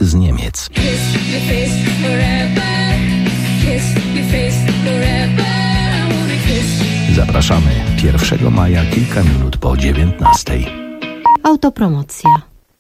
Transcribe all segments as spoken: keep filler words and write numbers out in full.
z Niemiec. Zapraszamy pierwszego maja, kilka minut po dziewiętnastej. Autopromocja.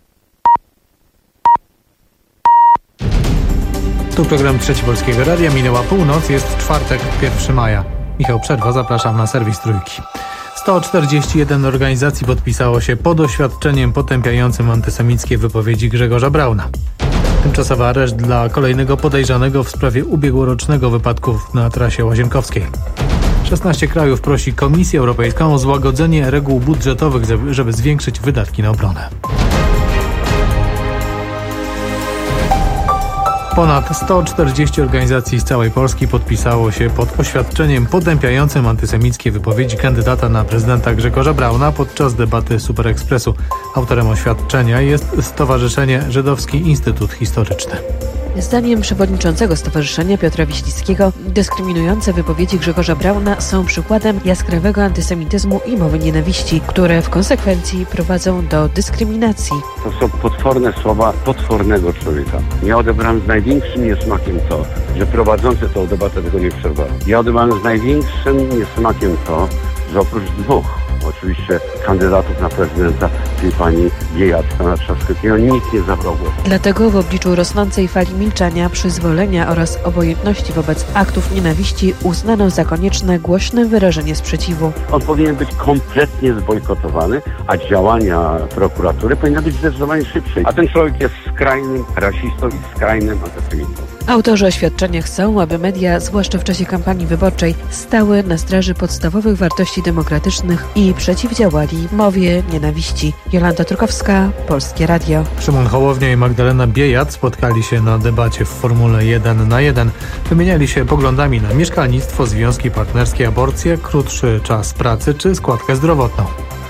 Tu program Trzeci Polskiego Radia. Minęła północ, jest czwartek, pierwszego maja. Michał Przerwa, zapraszam na serwis Trójki. sto czterdzieści jeden organizacji podpisało się pod oświadczeniem potępiającym antysemickie wypowiedzi Grzegorza Brauna. Tymczasowy areszt dla kolejnego podejrzanego w sprawie ubiegłorocznego wypadku na trasie łazienkowskiej. szesnaście krajów prosi Komisję Europejską o złagodzenie reguł budżetowych, żeby zwiększyć wydatki na obronę. Ponad sto czterdzieści organizacji z całej Polski podpisało się pod oświadczeniem potępiającym antysemickie wypowiedzi kandydata na prezydenta Grzegorza Brauna podczas debaty Super Expressu. Autorem oświadczenia jest Stowarzyszenie Żydowski Instytut Historyczny. Zdaniem przewodniczącego stowarzyszenia Piotra Wiślickiego dyskryminujące wypowiedzi Grzegorza Brauna są przykładem jaskrawego antysemityzmu i mowy nienawiści, które w konsekwencji prowadzą do dyskryminacji. To są potworne słowa potwornego człowieka. Ja odebrałem z największym niesmakiem to, że prowadzący tą debatę tego nie przerwali. Ja odebrałem z największym niesmakiem to, że oprócz dwóch oczywiście kandydatów na prezydenta, czyli pani Biejat, pana Trzaskowskiego, nikt nie zabrał głosu. Dlatego w obliczu rosnącej fali milczenia, przyzwolenia oraz obojętności wobec aktów nienawiści uznano za konieczne głośne wyrażenie sprzeciwu. On powinien być kompletnie zbojkotowany, a działania prokuratury powinny być zdecydowanie szybsze. A ten człowiek jest skrajnym rasistą i skrajnym antysemitą. Autorzy oświadczenia chcą, aby media, zwłaszcza w czasie kampanii wyborczej, stały na straży podstawowych wartości demokratycznych i przeciwdziałali mowie nienawiści. Jolanta Trukowska, Polskie Radio. Szymon Hołownia i Magdalena Biejat spotkali się na debacie w Formule jeden na jeden. Wymieniali się poglądami na mieszkalnictwo, związki partnerskie, aborcję, krótszy czas pracy czy składkę zdrowotną.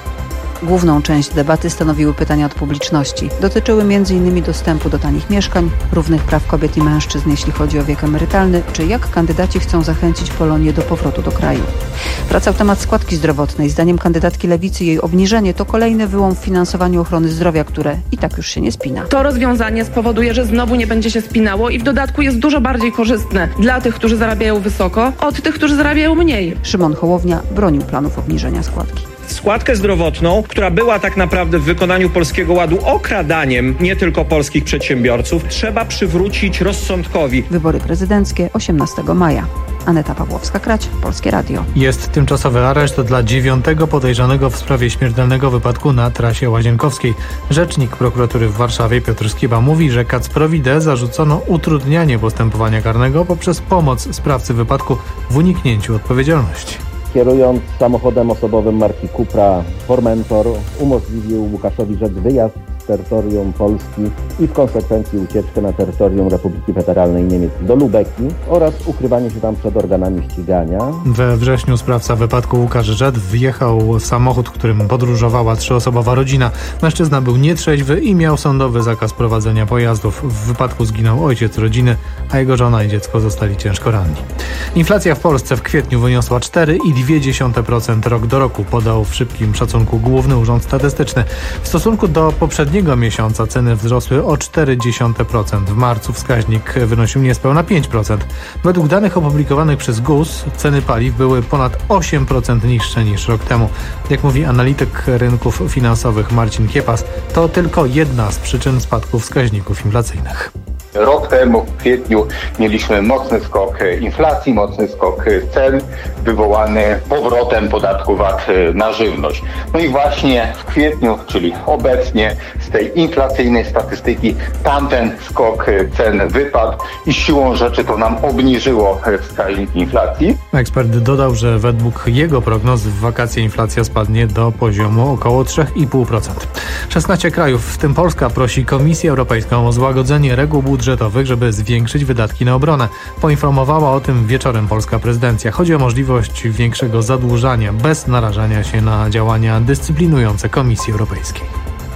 Główną część debaty stanowiły pytania od publiczności. Dotyczyły między innymi dostępu do tanich mieszkań, równych praw kobiet i mężczyzn, jeśli chodzi o wiek emerytalny, czy jak kandydaci chcą zachęcić Polonię do powrotu do kraju. Wracał temat składki zdrowotnej. Zdaniem kandydatki Lewicy jej obniżenie to kolejny wyłom w finansowaniu ochrony zdrowia, które i tak już się nie spina. To rozwiązanie spowoduje, że znowu nie będzie się spinało i w dodatku jest dużo bardziej korzystne dla tych, którzy zarabiają wysoko, od tych, którzy zarabiają mniej. Szymon Hołownia bronił planów obniżenia składki. Składkę zdrowotną, która była tak naprawdę w wykonaniu Polskiego Ładu okradaniem nie tylko polskich przedsiębiorców, trzeba przywrócić rozsądkowi. Wybory prezydenckie osiemnastego maja. Aneta Pawłowska-Krać, Polskie Radio. Jest tymczasowy areszt dla dziewiątego podejrzanego w sprawie śmiertelnego wypadku na trasie łazienkowskiej. Rzecznik prokuratury w Warszawie Piotr Skiba mówi, że Kacprowi D. zarzucono utrudnianie postępowania karnego poprzez pomoc sprawcy wypadku w uniknięciu odpowiedzialności. Kierując samochodem osobowym marki Cupra Formentor, umożliwił Łukaszowi Rzec wyjazd z terytorium Polski i w konsekwencji ucieczkę na terytorium Republiki Federalnej Niemiec do Lubeki oraz ukrywanie się tam przed organami ścigania. We wrześniu sprawca wypadku Łukasz Rzec wjechał w samochód, którym podróżowała trzyosobowa rodzina. Mężczyzna był nietrzeźwy i miał sądowy zakaz prowadzenia pojazdów. W wypadku zginął ojciec rodziny, a jego żona i dziecko zostali ciężko ranni. Inflacja w Polsce w kwietniu wyniosła cztery i dwie dziesiąte procent rok do roku, podał w szybkim szacunku Główny Urząd Statystyczny. W stosunku do poprzedniego miesiąca ceny wzrosły o cztery dziesiąte procent. W marcu wskaźnik wynosił niespełna pięć procent. Według danych opublikowanych przez G U S ceny paliw były ponad osiem procent niższe niż rok temu. Jak mówi analityk rynków finansowych Marcin Kiepas, to tylko jedna z przyczyn spadku wskaźników inflacyjnych. Rok temu w kwietniu mieliśmy mocny skok inflacji, mocny skok cen wywołany powrotem podatku V A T na żywność. No i właśnie w kwietniu, czyli obecnie z tej inflacyjnej statystyki tamten skok cen wypadł i siłą rzeczy to nam obniżyło wskaźnik inflacji. Ekspert dodał, że według jego prognoz w wakacje inflacja spadnie do poziomu około trzy i pół procent. szesnaście krajów, w tym Polska, prosi Komisję Europejską o złagodzenie reguł budżetowych, żeby zwiększyć wydatki na obronę. Poinformowała o tym wieczorem polska prezydencja. Chodzi o możliwość większego zadłużania bez narażania się na działania dyscyplinujące Komisji Europejskiej.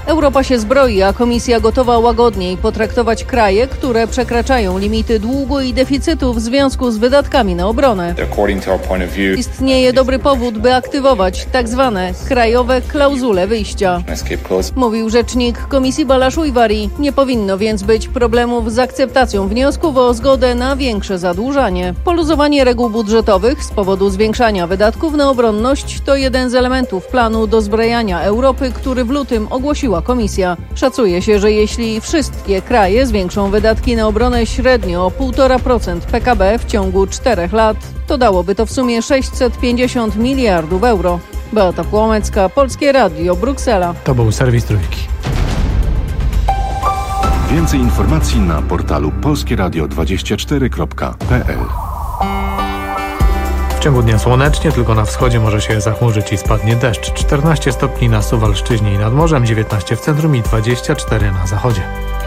Europa się zbroi, a Komisja gotowa łagodniej potraktować kraje, które przekraczają limity długu i deficytu w związku z wydatkami na obronę. Istnieje dobry powód, by aktywować tak zwane krajowe klauzule wyjścia. Mówił rzecznik Komisji Balaszu-Iwari. Nie powinno więc być problemów z akceptacją wniosków o zgodę na większe zadłużanie. Poluzowanie reguł budżetowych z powodu zwiększania wydatków na obronność to jeden z elementów planu dozbrajania Europy, który w lutym ogłosiła Komisja. Szacuje się, że jeśli wszystkie kraje zwiększą wydatki na obronę średnio o półtora procent P K B w ciągu czterech lat, to dałoby to w sumie sześćset pięćdziesiąt miliardów euro. Beata Płomecka, Polskie Radio, Bruksela. To był serwis Trójki. Więcej informacji na portalu polskieradio dwadzieścia cztery kropka p l. W ciągu dnia słonecznie, tylko na wschodzie może się zachmurzyć i spadnie deszcz. czternaście stopni na Suwalszczyźnie i nad morzem, dziewiętnaście w centrum i dwadzieścia cztery na zachodzie.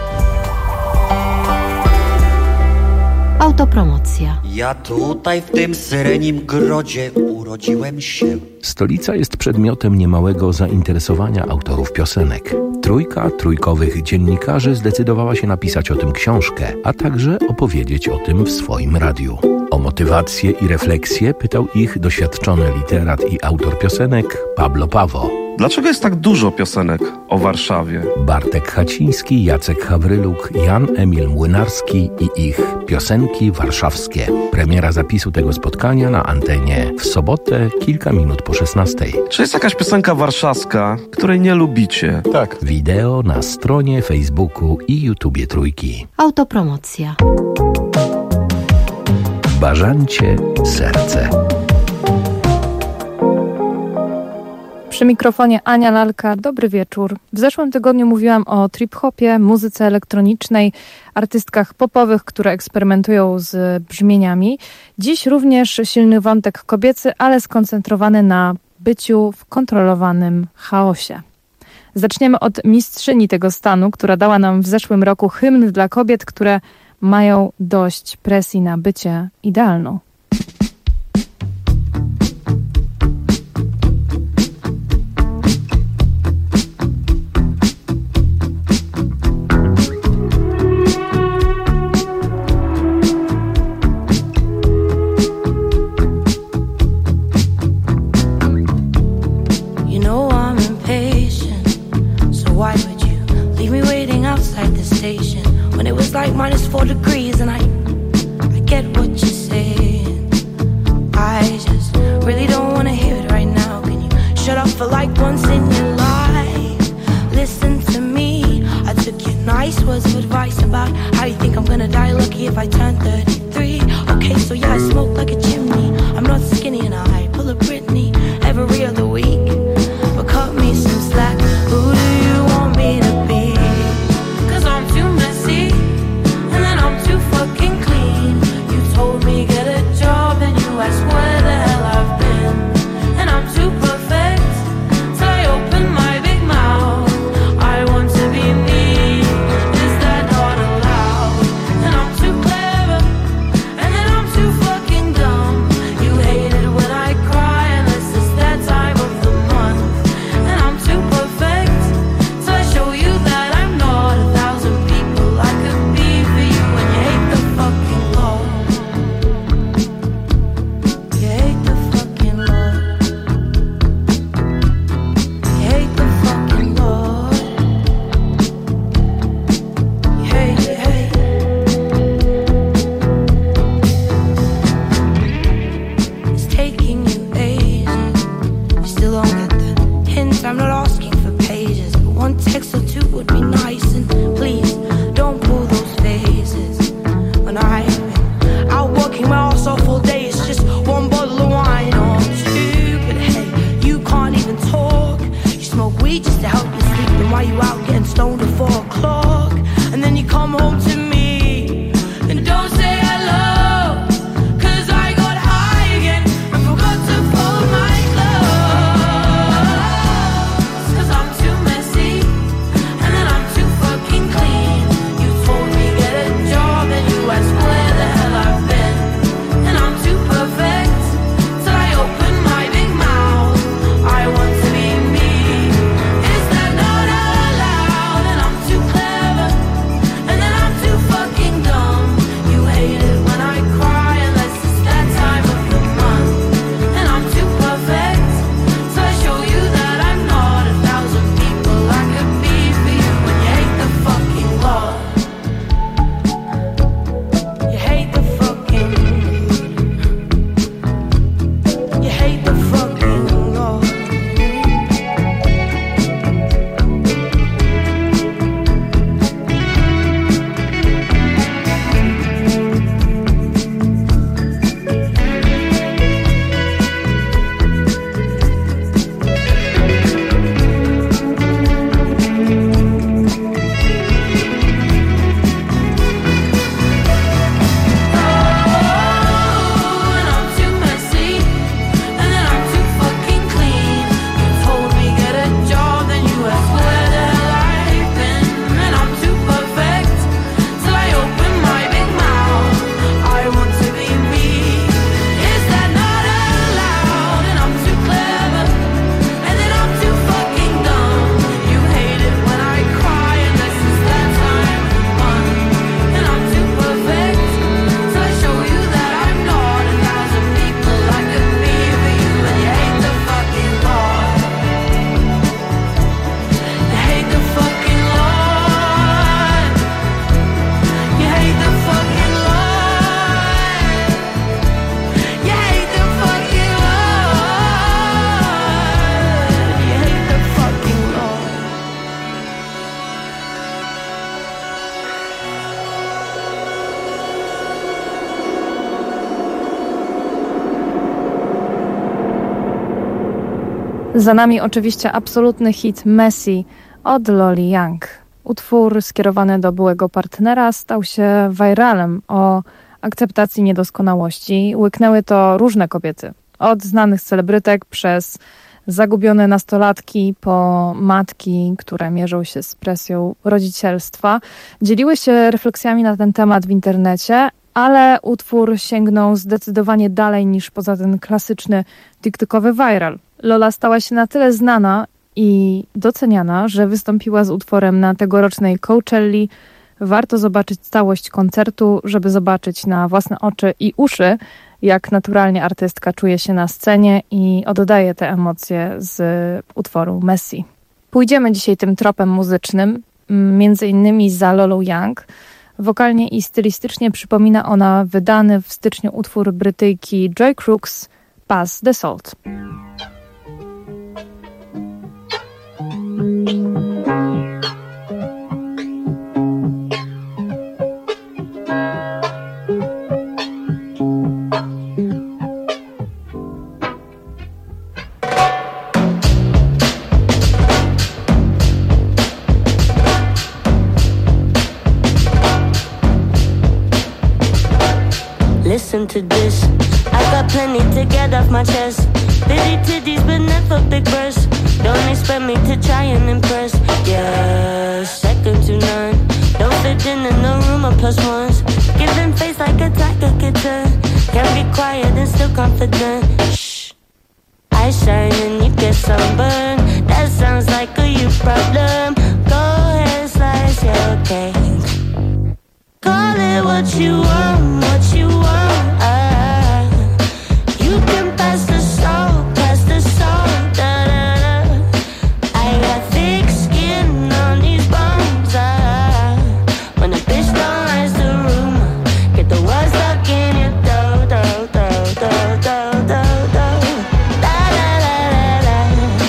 Autopromocja. Ja tutaj w tym syrenim grodzie urodziłem się. Stolica jest przedmiotem niemałego zainteresowania autorów piosenek. Trójka trójkowych dziennikarzy zdecydowała się napisać o tym książkę, a także opowiedzieć o tym w swoim radiu. O motywację i refleksję pytał ich doświadczony literat i autor piosenek Pablo Pawo. Dlaczego jest tak dużo piosenek o Warszawie? Bartek Haciński, Jacek Hawryluk, Jan Emil Młynarski i ich piosenki warszawskie. Premiera zapisu tego spotkania na antenie w sobotę, kilka minut po szesnastej. Czy jest jakaś piosenka warszawska, której nie lubicie? Tak. Wideo na stronie Facebooku i YouTubie Trójki. Autopromocja. Bażancie serce. Przy mikrofonie Ania Lalka, dobry wieczór. W zeszłym tygodniu mówiłam o trip-hopie, muzyce elektronicznej, artystkach popowych, które eksperymentują z brzmieniami. Dziś również silny wątek kobiecy, ale skoncentrowany na byciu w kontrolowanym chaosie. Zaczniemy od mistrzyni tego stanu, która dała nam w zeszłym roku hymn dla kobiet, które mają dość presji na bycie idealną. Like minus four degrees and I I get what you're saying. I just really don't wanna hear it right now. Can you shut up for like once in your life? Listen to me. I took your nice words of advice about how you think I'm gonna die lucky if I turn thirty-three. Okay, so yeah, I smoke like a chimney. I'm not skinny and I pull a Britney every other week. But cut me some slack. Who do you want me to be? Cause I'm too messy. Too fucking clean. You told me get a job and you asked where the hell I've been. And I'm too perfect till I open my big mouth. I want to be me. Is that not allowed? And I'm too clever and then I'm too fucking dumb. You hate it when I cry unless it's that time of the month. And I'm too perfect till I show you that I'm not a thousand people I could be for you. Is that not allowed? Za nami oczywiście absolutny hit Messy od Loli Young. Utwór skierowany do byłego partnera stał się viralem o akceptacji niedoskonałości. Łyknęły to różne kobiety. Od znanych celebrytek przez zagubione nastolatki po matki, które mierzą się z presją rodzicielstwa. Dzieliły się refleksjami na ten temat w internecie, ale utwór sięgnął zdecydowanie dalej niż poza ten klasyczny TikTokowy viral. Lola stała się na tyle znana i doceniana, że wystąpiła z utworem na tegorocznej Coachelli. Warto zobaczyć całość koncertu, żeby zobaczyć na własne oczy i uszy, jak naturalnie artystka czuje się na scenie i oddaje te emocje z utworu Messy. Pójdziemy dzisiaj tym tropem muzycznym, między innymi za Lolą Young. Wokalnie i stylistycznie przypomina ona wydany w styczniu utwór Brytyjki Joy Crooks, Pass the Salt. Listen to this, I got plenty to get off my chest. Bitty titties but never big breasts. Don't expect me to try and impress. Yeah, second to none. Don't fit in in no room of plus ones. Giving face like a tiger kitten. Can't be quiet and still confident. Shh, I shine and you get sunburned. That sounds like a you problem. Go ahead, slice your cake. Call it what you want, what you want. Uh, you can pass the salt, pass the salt. Da, da, da. I got thick skin on these bones. Uh, when a bitch don't rise the room, get the words stuck in your dough, dough, dough, dough, dough, dough, dough. Da da da da da.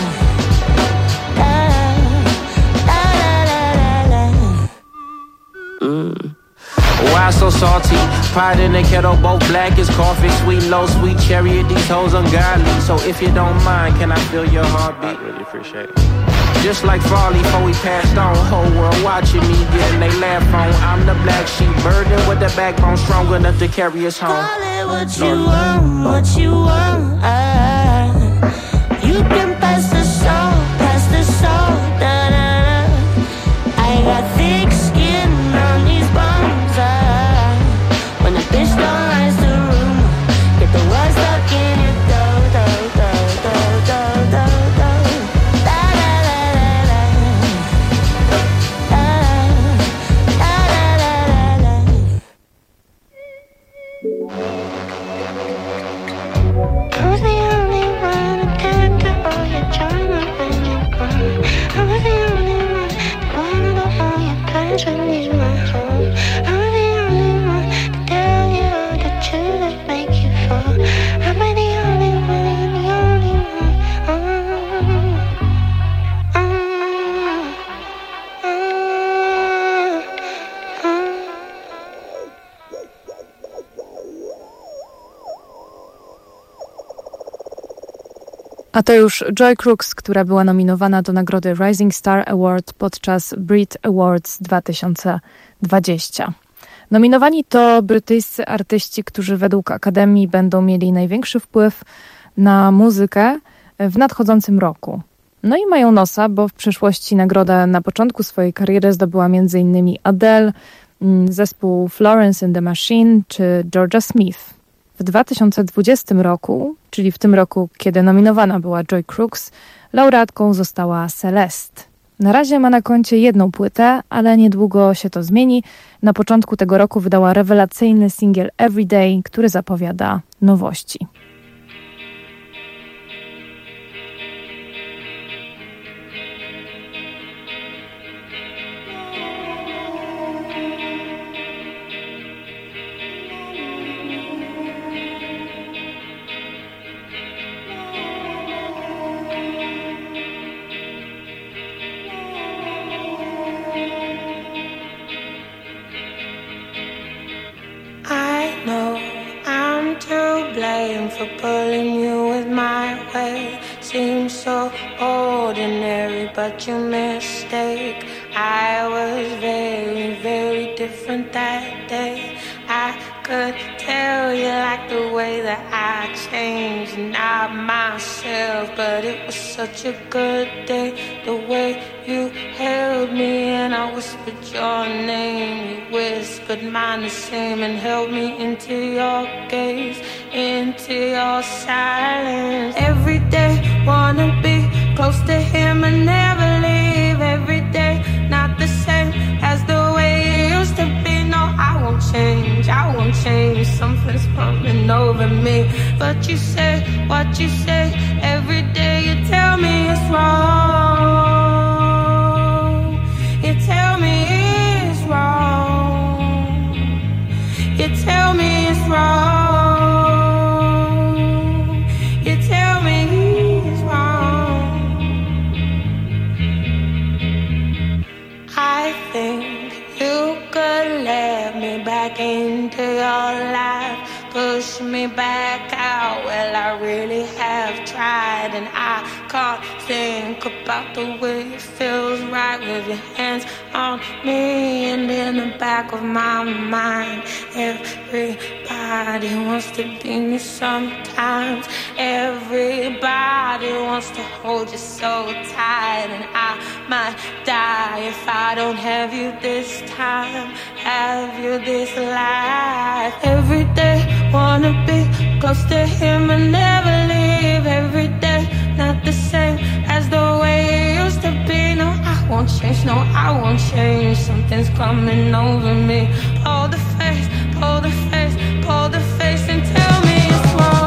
Da da da da da da. Mm. Why so salty? Pot in the kettle, both black as coffee. Sweet, low, sweet cherry. These hoes ungodly. So if you don't mind, can I feel your heartbeat? I really appreciate it. Just like Farley, before we passed on. Whole world watching me, getting they laugh on. I'm the black sheep, burden with the backbone, strong enough to carry us home. Call it what you want, what you want. Uh, you can pass the salt, pass the salt. Da, da, da. I got thick skin on these bones. Uh, when a bitch don't rise the room, get the words stuck in your dough, dough, dough, dough, dough, dough, dough. Da da da da da. Da da da da da. Who's the only one who turned to all your drama when you're gone? I'm the only one that wanna know all your plans when these months on. I'm the only one to tell you all the truth that make you fall. Am I the only one, the only one? Oh, oh, oh, oh. A to już Joy Crooks, która była nominowana do nagrody Rising Star Award podczas Brit Awards dwa tysiące dwudziestego. Nominowani to brytyjscy artyści, którzy według Akademii będą mieli największy wpływ na muzykę w nadchodzącym roku. No i mają nosa, bo w przeszłości nagrodę na początku swojej kariery zdobyła m.in. Adele, zespół Florence and the Machine czy Georgia Smith. W dwa tysiące dwudziestym roku, czyli w tym roku, kiedy nominowana była Joy Crooks, laureatką została Celeste. Na razie ma na koncie jedną płytę, ale niedługo się to zmieni. Na początku tego roku wydała rewelacyjny singiel Everyday, który zapowiada nowości. For pulling you with my way, seems so what you mistake. I was very, very different that day. I could tell you like the way that I changed, not myself, but it was such a good day. The way you held me and I whispered your name, you whispered mine the same and held me into your gaze, into your silence. Every day wanna be close to him and never leave. Every day not the same as the way it used to be. No, I won't change, I won't change. Something's coming over me. But you say what you say. Every day you tell me it's wrong. You tell me it's wrong. You tell me it's wrong. You tell me it's wrong. I think you could let me back into your life, push me back out. Well, I really have tried, and I can't think about the way it feels right with your hands on me. And in the back of my mind, everybody wants to be me sometimes. Everybody wants to hold you so tight, and I might die if I don't have you this time, have you this life. Every day wanna be close to him and never leave. Every day not the same as the way it used to be. No, I won't change, no, I won't change. Something's coming over me. Pull the face, pull the face, pull the face and tell me it's wrong.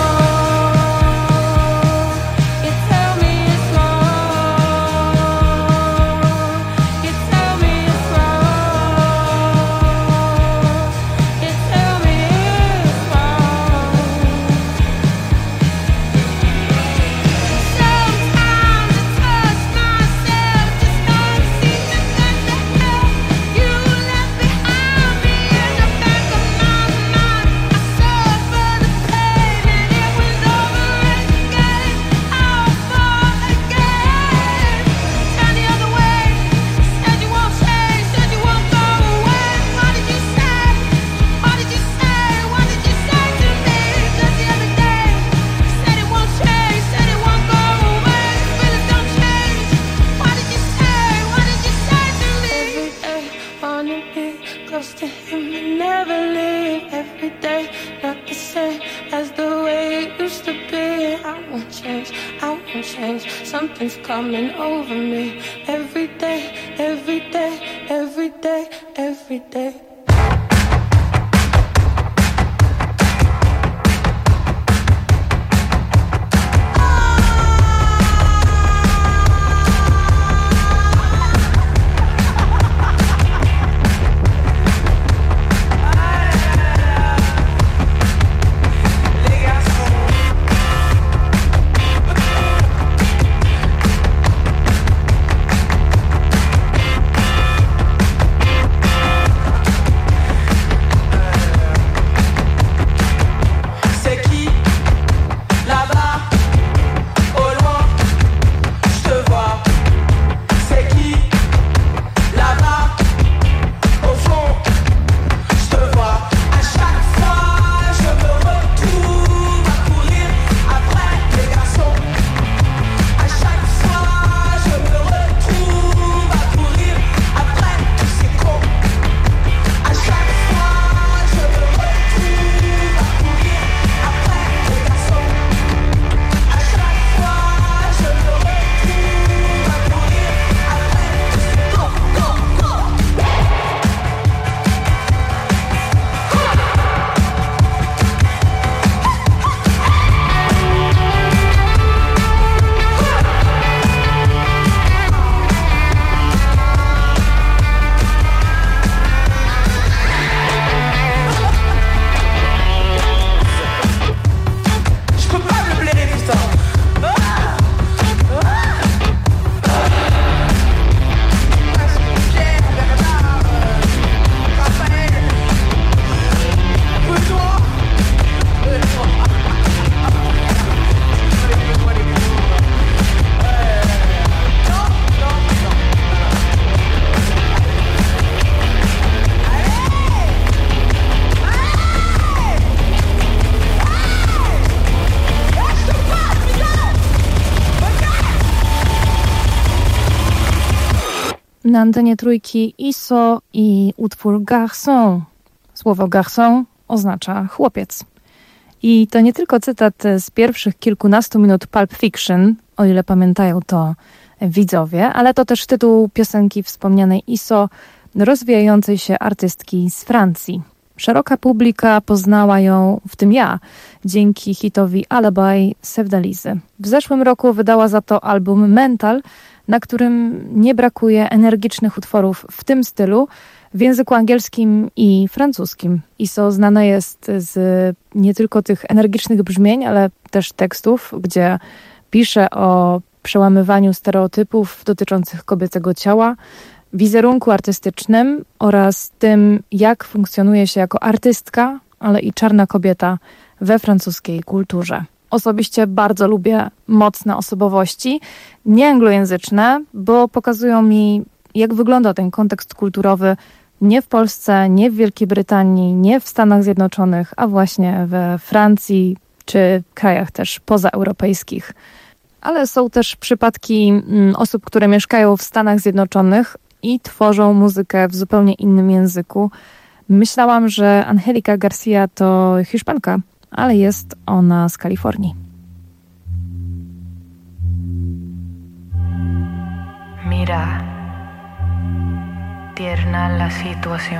Something's coming over me. Every day, every day, every day, every day. na antenie Trójki I S O i utwór Garçon. Słowo garçon oznacza chłopiec. I to nie tylko cytat z pierwszych kilkunastu minut Pulp Fiction, o ile pamiętają to widzowie, ale to też tytuł piosenki wspomnianej I S O, rozwijającej się artystki z Francji. Szeroka publika poznała ją, w tym ja, dzięki hitowi Alibi Sevdalizy. W zeszłym roku wydała za to album Mental, na którym nie brakuje energicznych utworów w tym stylu, w języku angielskim i francuskim. I S O znana jest z nie tylko tych energicznych brzmień, ale też tekstów, gdzie pisze o przełamywaniu stereotypów dotyczących kobiecego ciała, wizerunku artystycznym oraz tym, jak funkcjonuje się jako artystka, ale i czarna kobieta we francuskiej kulturze. Osobiście bardzo lubię mocne osobowości, nie anglojęzyczne, bo pokazują mi, jak wygląda ten kontekst kulturowy nie w Polsce, nie w Wielkiej Brytanii, nie w Stanach Zjednoczonych, a właśnie we Francji czy krajach też pozaeuropejskich. Ale są też przypadki osób, które mieszkają w Stanach Zjednoczonych i tworzą muzykę w zupełnie innym języku. Myślałam, że Angelica Garcia to Hiszpanka, ale jest ona z Kalifornii. Mira, tierna la situación.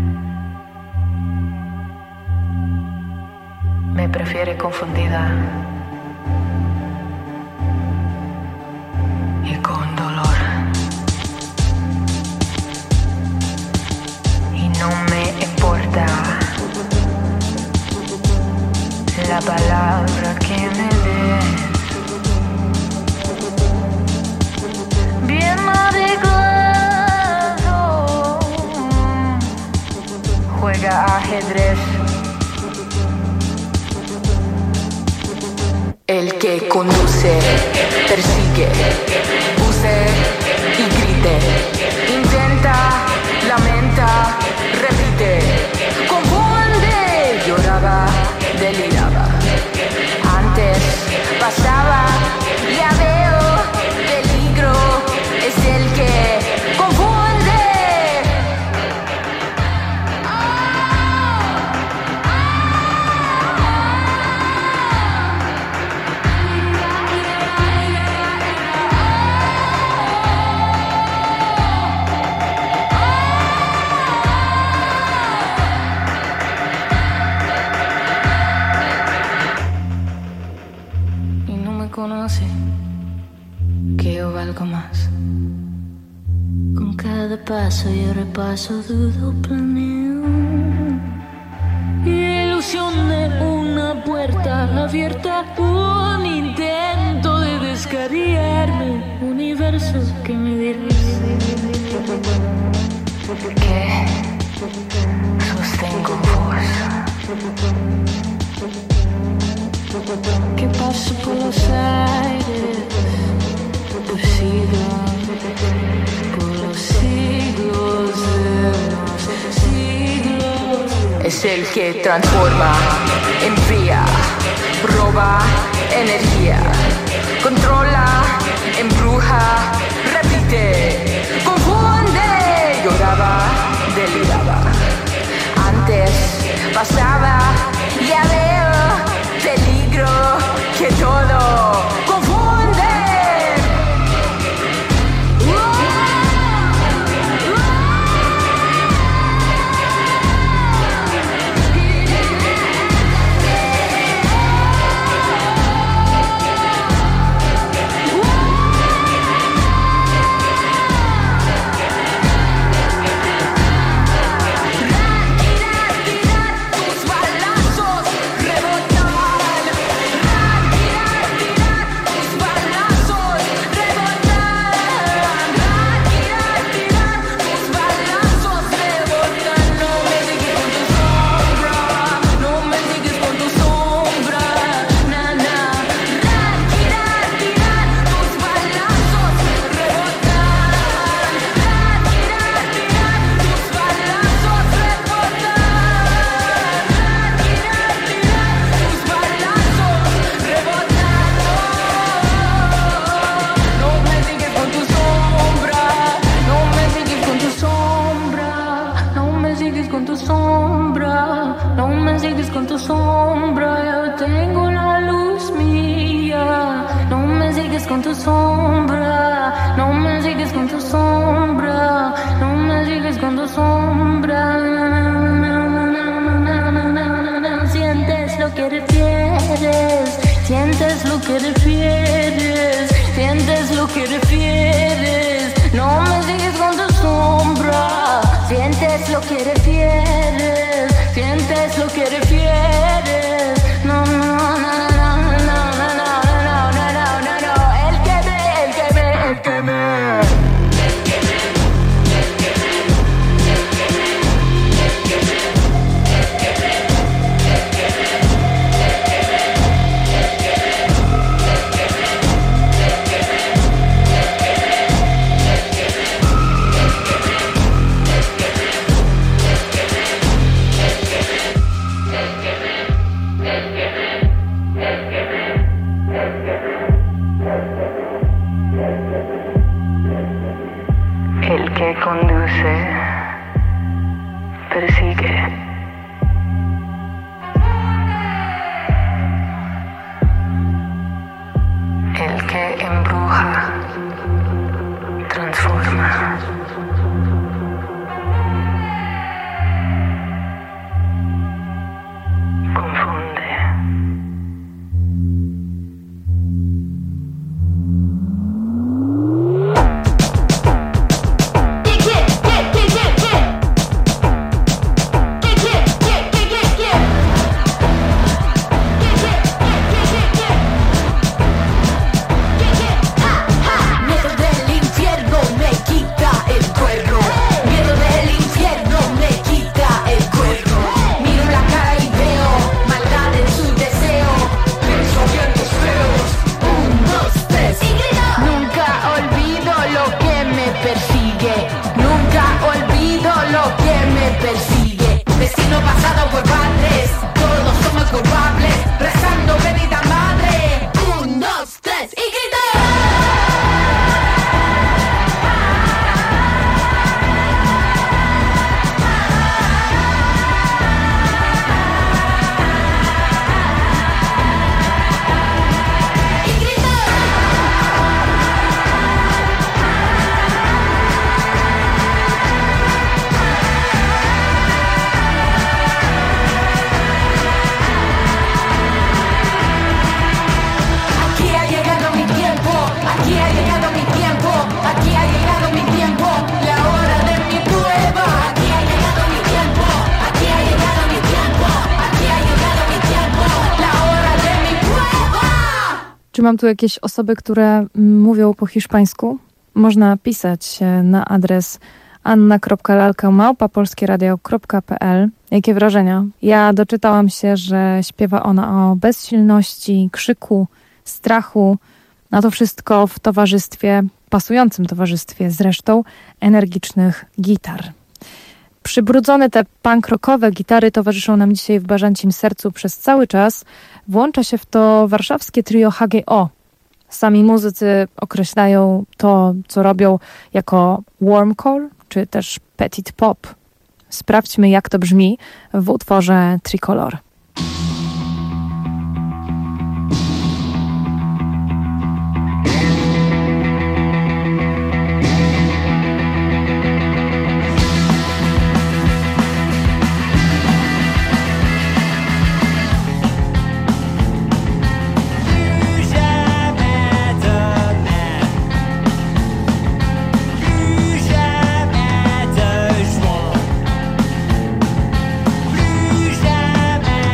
Me prefiere confundida y con dolor. Y no me importa la palabra que me des. Bien adecuado, juega ajedrez. El que conduce, persigue, use y grite, intenta, lamenta, repite, confunde, lloraba, deliraba. Antes pasaba, ya veo, peligro es el que confunde. Conoce que yo valgo más. Con cada paso yo repaso, dudo, planeo. Ilusión de una puerta abierta, un intento de descarriarme. Universo que me dirás que sostengo fuerza. Que paso por los aires, persigo por los siglos de los siglos. Es el que transforma, enfría, roba energía, controla, embruja, repite, confunde, lloraba, deliraba. Antes pasaba, ya veo, peligro que todo confunde. sombra, no me sigues con tu sombra, yo tengo la luz mía. No me sigues con tu sombra, no me sigues con tu sombra, no me sigues con tu sombra. Sientes lo que refieres, sientes lo que refieres, sientes lo que refieres. No me sigues con tu sombra, sientes lo que refieres, sientes lo que refieres. No, no, no, no, no, no, no, no, no, no, no, no. El que me, el que me, el que me. El que conduce, persigue. El que embruja, transforma. Confunde. Czy mam tu jakieś osoby, które mówią po hiszpańsku? Można pisać na adres anna kropka lalka małpa polskieradio kropka p l. Jakie wrażenia? Ja doczytałam się, że śpiewa ona o bezsilności, krzyku, strachu, na to wszystko w towarzystwie, pasującym towarzystwie zresztą, energicznych gitar. Przybrudzone te punk rockowe gitary towarzyszą nam dzisiaj w Bażancim Sercu przez cały czas. Włącza się w to warszawskie trio H G O. Sami muzycy określają to, co robią, jako warmcore, czy też petit pop. Sprawdźmy, jak to brzmi w utworze Tricolor. Jamais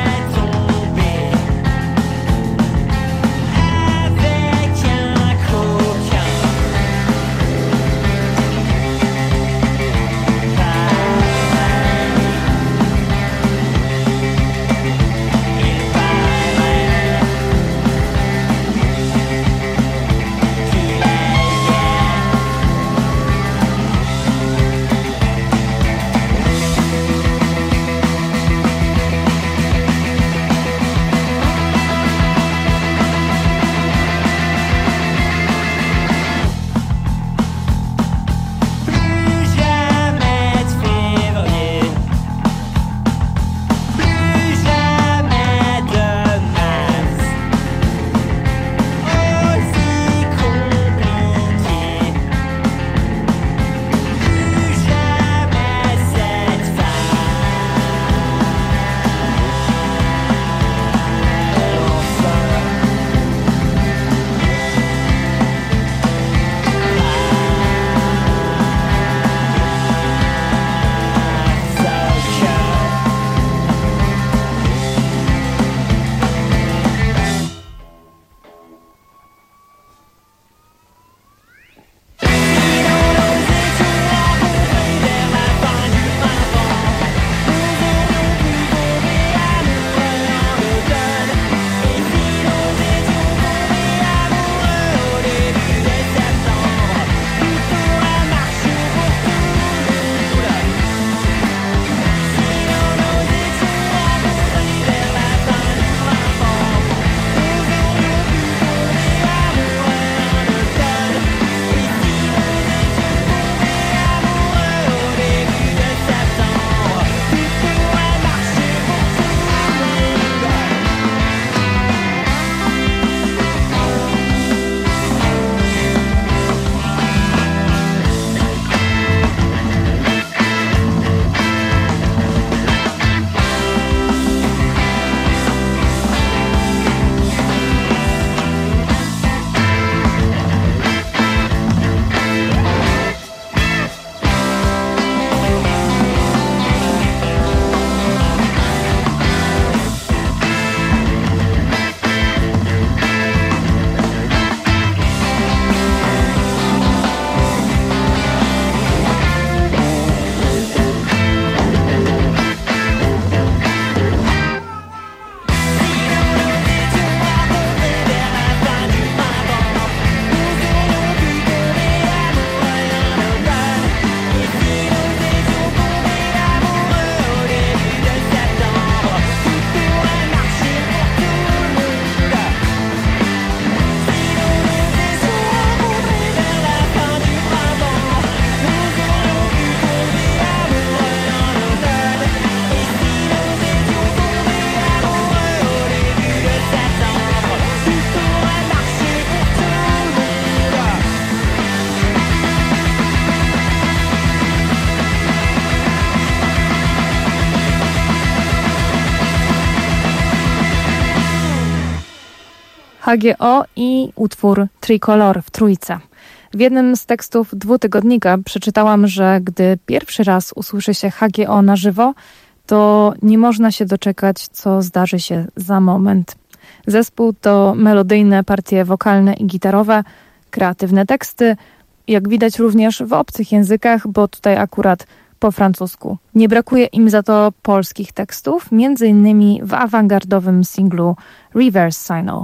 H G O i utwór Tricolor w trójce. W jednym z tekstów dwutygodnika przeczytałam, że gdy pierwszy raz usłyszy się H G O na żywo, to nie można się doczekać, co zdarzy się za moment. Zespół to melodyjne partie wokalne i gitarowe, kreatywne teksty, jak widać również w obcych językach, bo tutaj akurat po francusku. Nie brakuje im za to polskich tekstów, między innymi w awangardowym singlu Reverse Signal.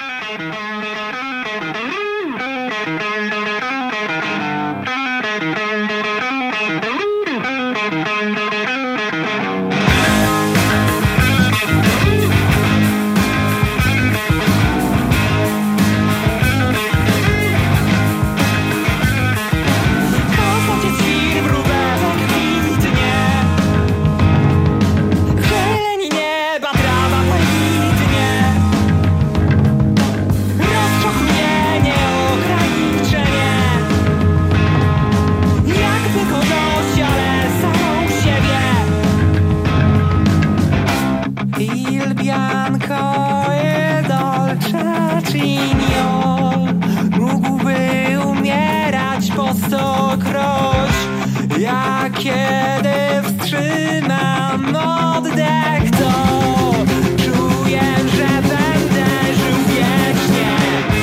Kiedy wstrzymam oddech, to czuję, że będę żył wiecznie.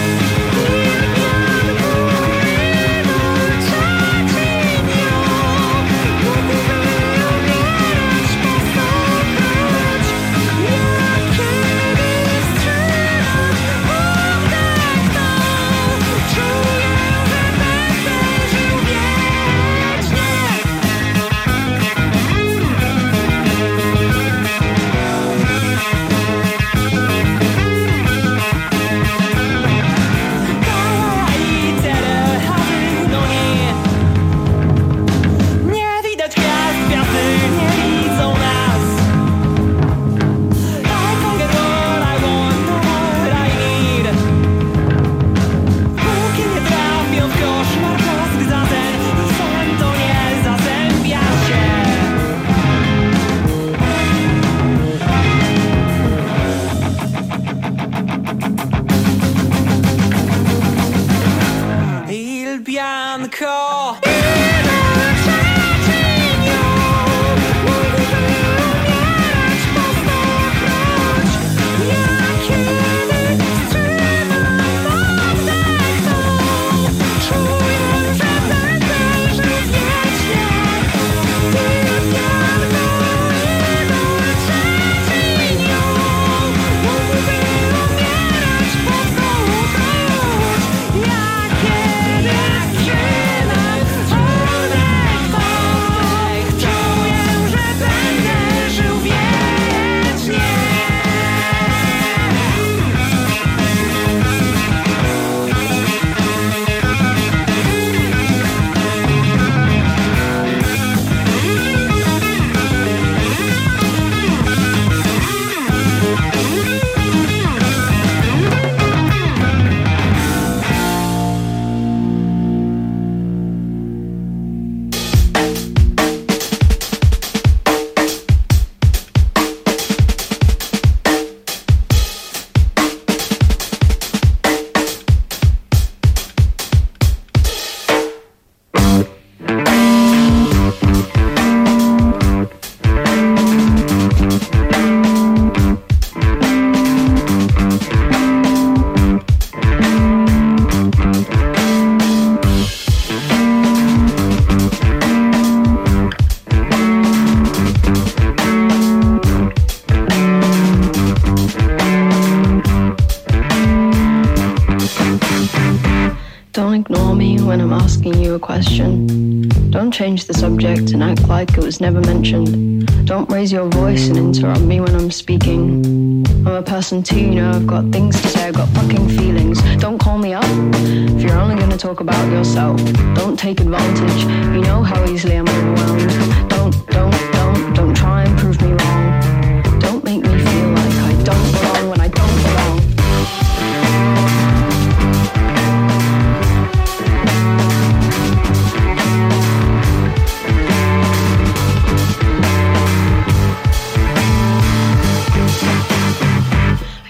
question. Don't change the subject and act like it was never mentioned. Don't raise your voice and interrupt me when I'm speaking. I'm a person too, you know, I've got things to say, I've got fucking feelings. Don't call me up if you're only gonna talk about yourself. Don't take advantage, you know how easily I'm overwhelmed. Don't, don't, don't, don't try and prove me wrong. Don't make me feel like I don't belong when I don't belong.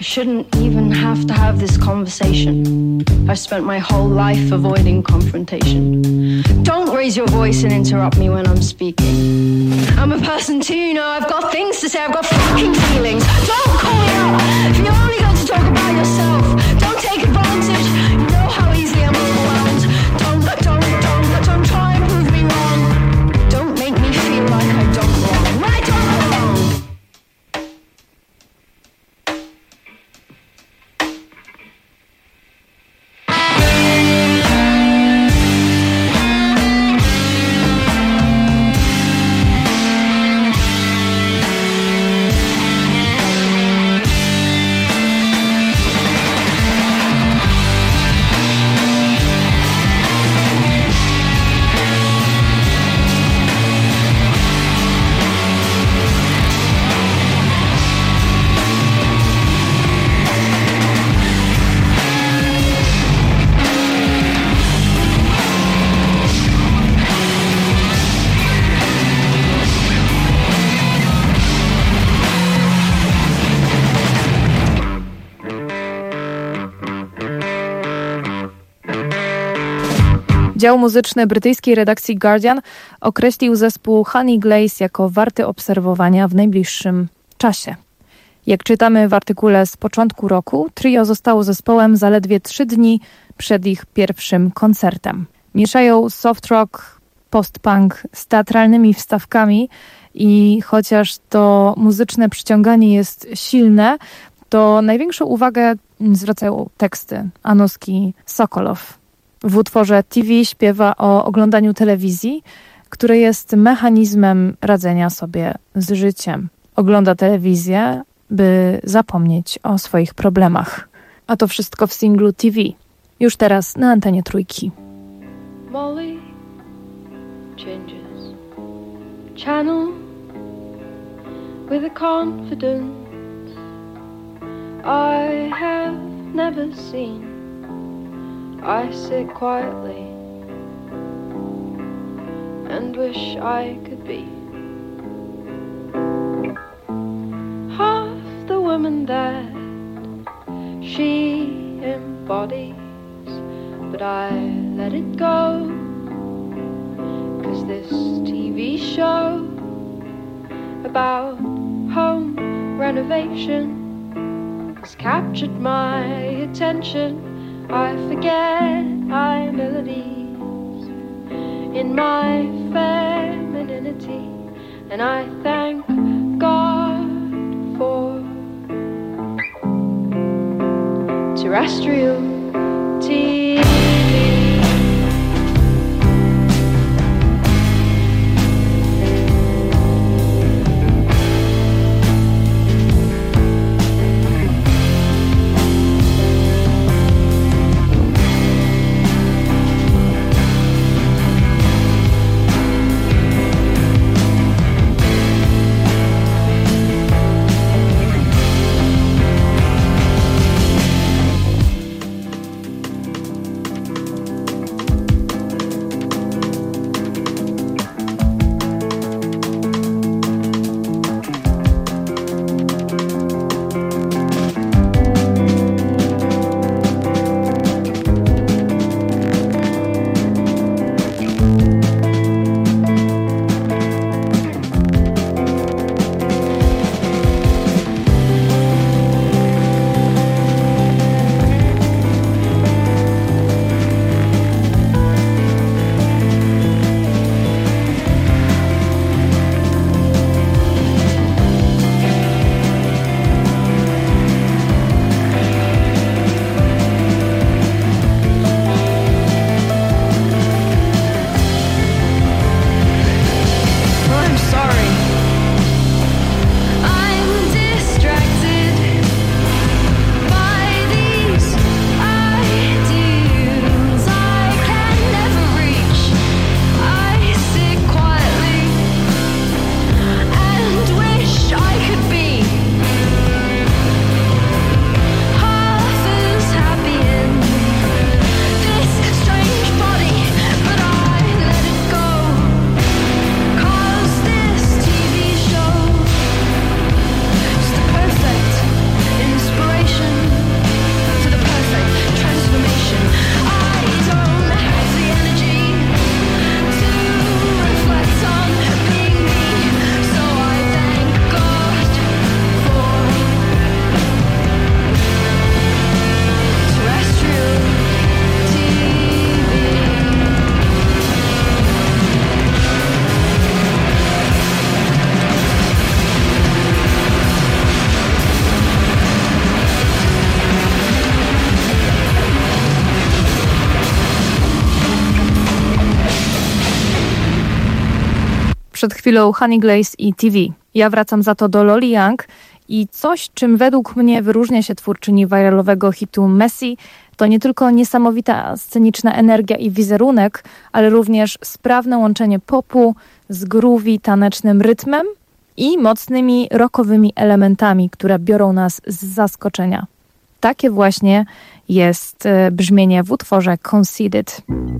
I shouldn't even have to have this conversation. I've spent my whole life avoiding confrontation. Don't raise your voice and interrupt me when I'm speaking. I'm a person too, you know, I've got things to say, I've got fucking feelings. Don't call me out if you're only going to talk about yourself. Don't take advantage, you know how easily I'm overwhelmed. Don't, don't, don't, don't try and prove me wrong. Don't make me feel like I don't belong. When I don't belong. Dział muzyczny brytyjskiej redakcji Guardian określił zespół Honey Glaze jako warty obserwowania w najbliższym czasie. Jak czytamy w artykule z początku roku, trio zostało zespołem zaledwie trzy dni przed ich pierwszym koncertem. Mieszają soft rock, post-punk z teatralnymi wstawkami i chociaż to muzyczne przyciąganie jest silne, to największą uwagę zwracają teksty Anuski Sokolow. W utworze T V śpiewa o oglądaniu telewizji, które jest mechanizmem radzenia sobie z życiem. Ogląda telewizję, by zapomnieć o swoich problemach. A to wszystko w singlu T V. Już teraz na antenie Trójki. Molly changes channel with a confidence I have never seen. I sit quietly and wish I could be half the woman that she embodies, but I let it go, 'cause this T V show about home renovation has captured my attention. I forget my melodies in my femininity, and I thank God for terrestrial T V. Przed chwilą Honey Glaze i T V. Ja wracam za to do Loli Young i coś, czym według mnie wyróżnia się twórczyni viralowego hitu Messy, to nie tylko niesamowita sceniczna energia i wizerunek, ale również sprawne łączenie popu z groovy tanecznym rytmem i mocnymi rockowymi elementami, które biorą nas z zaskoczenia. Takie właśnie jest brzmienie w utworze Conceited.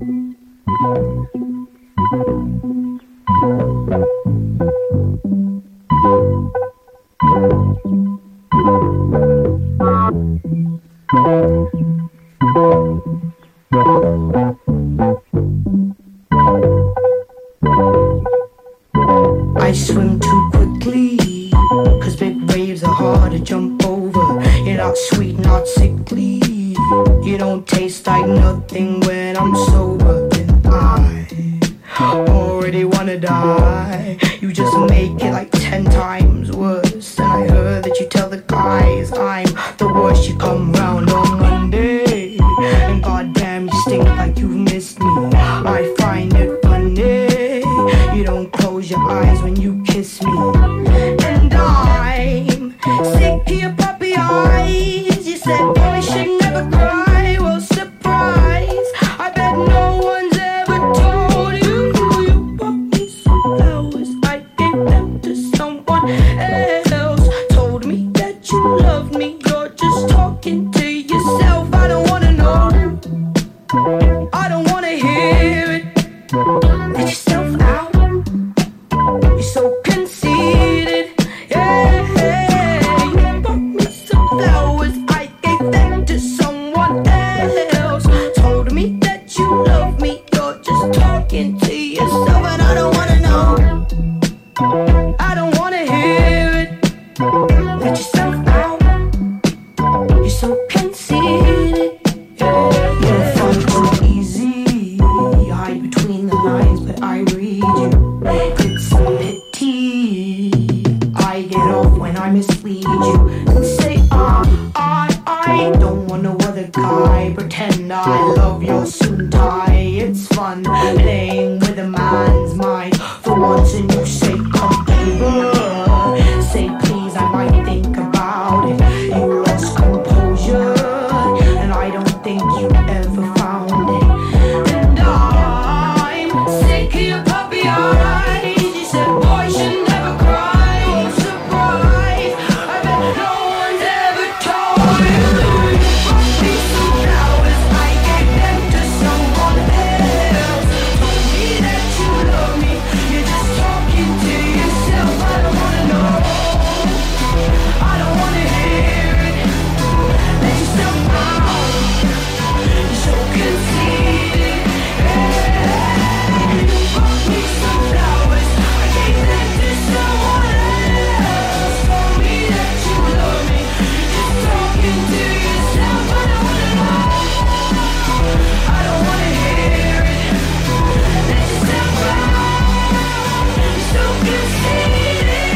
I swim too quickly, cause big waves are hard to jump over. You're not sweet, not sickly. You don't taste like nothing when I'm sober. And I already wanna die. You just make it like ten times worse. And I heard that you tell the guys I'm the worst. You come round on Monday, and goddamn you stink like you've missed me. I find it funny, you don't close your eyes when you kiss me. And I'm sick of your puppy eyes. You said boys should never cry. Well, surprise, I bet no one's ever told you. You bought me some flowers, I gave them to someone else. Told me that you love me, you're just talking to yourself. I don't wanna know, I don't wanna hear it. Let yourself out, you're so conceited. Yeah, you bought me some flowers, I gave them to someone else. Told me that you love me, you're just talking to yourself. And I don't wanna know, I don't wanna hear it. Let yourself out, you're so conceited. Yeah, you're fun too easy. You hide between the lines, but I read you. It's a pity I get off when I mislead you and say ah, I, I don't want no other guy. Pretend I love your suit and tie. It's fun playing with a man's mind for once, and you say come over. Say please, I might think about it. You lost composure, and I don't think you ever found it. And I'm sick of your puppy eyes. You said boys should never cry. Oh, surprise, I bet no one's ever told you. You bought me some flowers, I gave them to someone else. Told me that you love me, you're just talking to yourself. I don't wanna know, I don't wanna hear it. Let yourself out, you're so conceited. Yeah, you bought me some flowers, I gave them to someone else. Told me that you love me, you're just talking to yourself. I don't wanna know, I don't wanna hear it. Let yourself out, you're so conceited.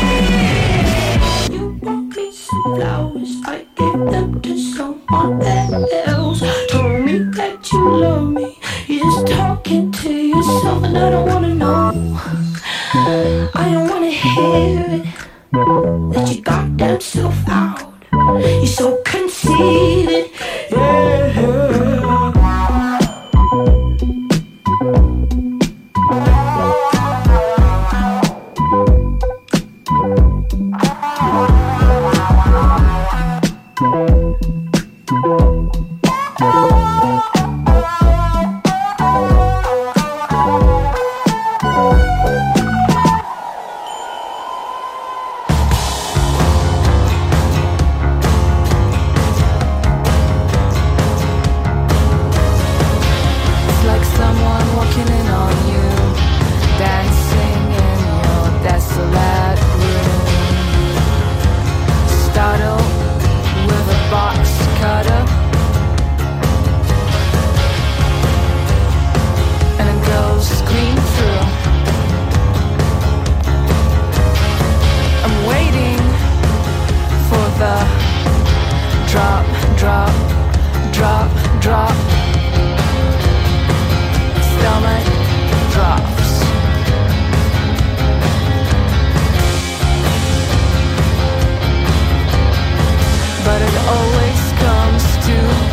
You bought me some flowers, I gave them to someone else. Told me that you love me, you're just talking to yourself. And I don't wanna know, I don't wanna hear it. Let your goddamn self out, you're so conceited. Yeah.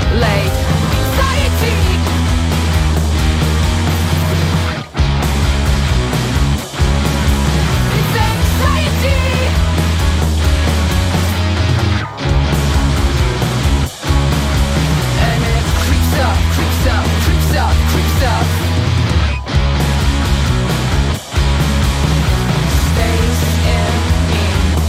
late. Society. It's anxiety. And it creeps up, creeps up, creeps up, creeps up. Stays in me.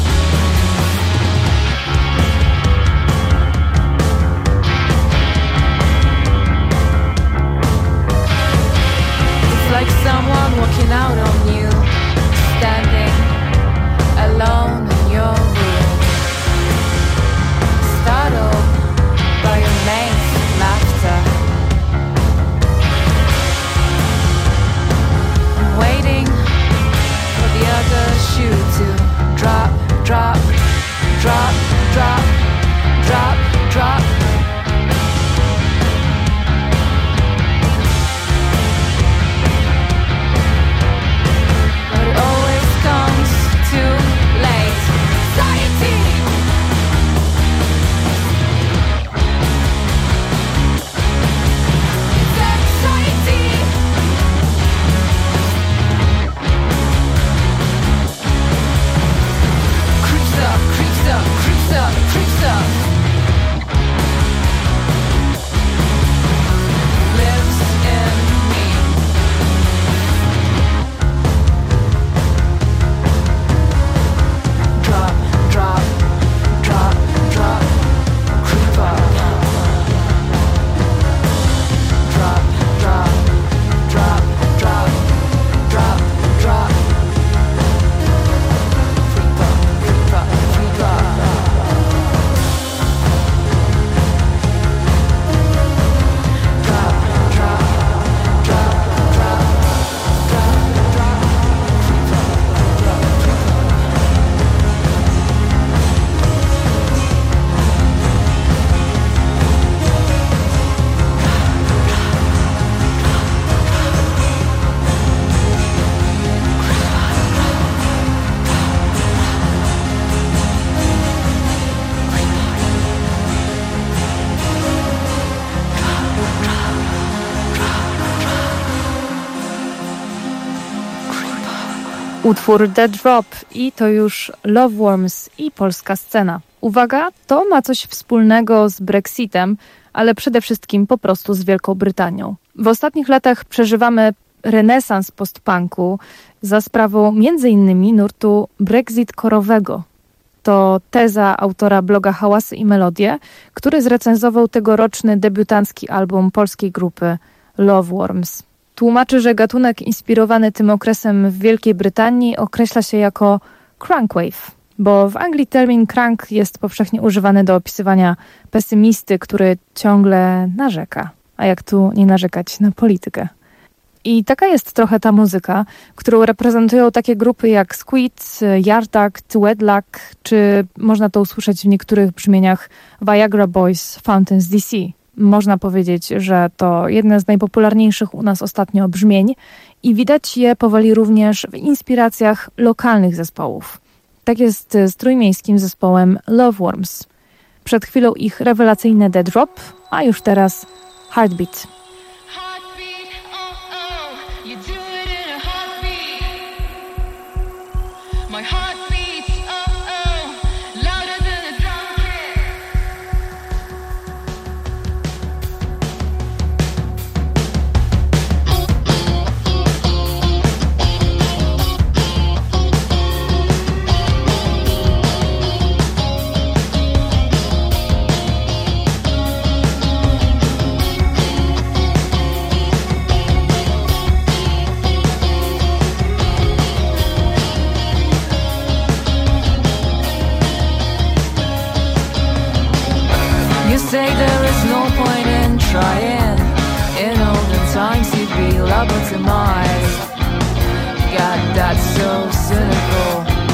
It's like someone walking out on you, standing alone in your room, startled by your mate's laughter. I'm waiting for the other shoe to drop, drop, drop, drop, drop, drop. But it always comes too late. Society. It's anxiety. Creeps up, creeps up, creeps up, creeps up. Lives in me. Drop, drop, drop, drop, creep up. Drop, drop, drop, drop, drop, drop. Creep up, creep up, creep up. Drop, drop, drop, drop, drop, drop. Creep up, creep up, creep up. Utwór The Drop i to już Love Worms i polska scena. Uwaga, to ma coś wspólnego z Brexitem, ale przede wszystkim po prostu z Wielką Brytanią. W ostatnich latach przeżywamy renesans postpunku za sprawą między innymi nurtu brexit-korowego. To teza autora bloga Hałasy i Melodie, który zrecenzował tegoroczny debiutancki album polskiej grupy Love Worms. Tłumaczy, że gatunek inspirowany tym okresem w Wielkiej Brytanii określa się jako crankwave, bo w Anglii termin crank jest powszechnie używany do opisywania pesymisty, który ciągle narzeka. A jak tu nie narzekać na politykę? I taka jest trochę ta muzyka, którą reprezentują takie grupy jak Squid, Yard Act, Wedlock, czy można to usłyszeć w niektórych brzmieniach Viagra Boys, Fountains D C. Można powiedzieć, że to jedne z najpopularniejszych u nas ostatnio brzmień i widać je powoli również w inspiracjach lokalnych zespołów. Tak jest z trójmiejskim zespołem Love Worms. Przed chwilą ich rewelacyjne The Drop, a już teraz Heartbeat. Say there is no point in trying. In olden times you'd be lobotomized. God, that's so cynical.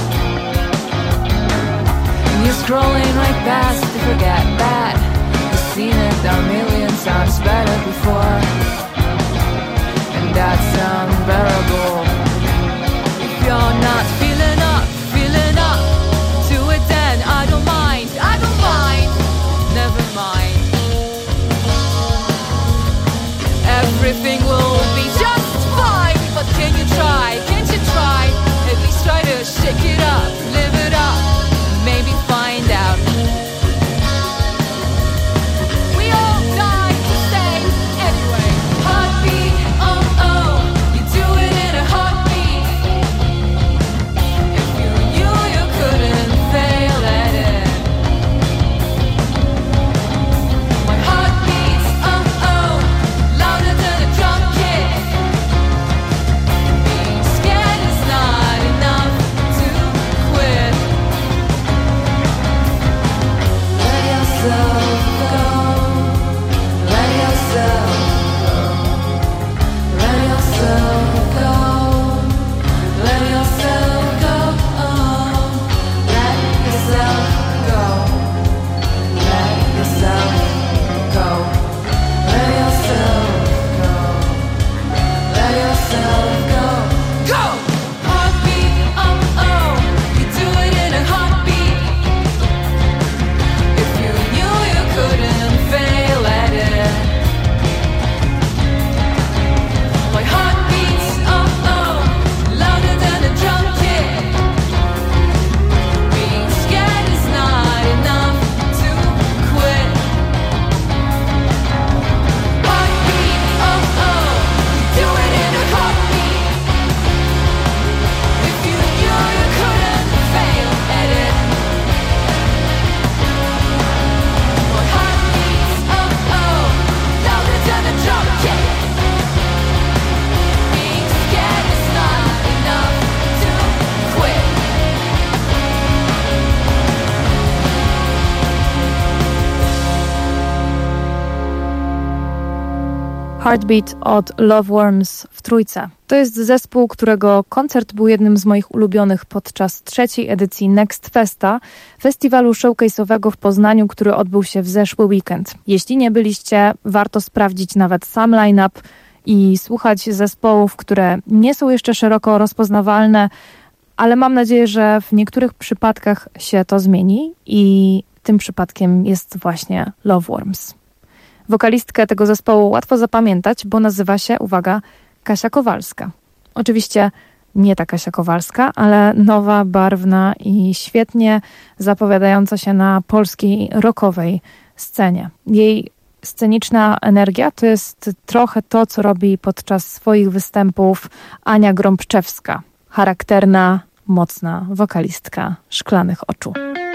And you're scrolling right past to forget that you've seen it a million times better before. And that's unbearable. If you're not feeling up, feeling up to it, then I don't mind, I don't mind. Never mind. Heartbeat od Loveworms w Trójce. To jest zespół, którego koncert był jednym z moich ulubionych podczas trzeciej edycji Next Festa, festiwalu showcase'owego w Poznaniu, który odbył się w zeszły weekend. Jeśli nie byliście, warto sprawdzić nawet sam line-up i słuchać zespołów, które nie są jeszcze szeroko rozpoznawalne, ale mam nadzieję, że w niektórych przypadkach się to zmieni i tym przypadkiem jest właśnie Loveworms. Wokalistkę tego zespołu łatwo zapamiętać, bo nazywa się, uwaga, Kasia Kowalska. Oczywiście nie ta Kasia Kowalska, ale nowa, barwna i świetnie zapowiadająca się na polskiej rockowej scenie. Jej sceniczna energia to jest trochę to, co robi podczas swoich występów Ania Grąbczewska. Charakterna, mocna wokalistka Szklanych Oczu.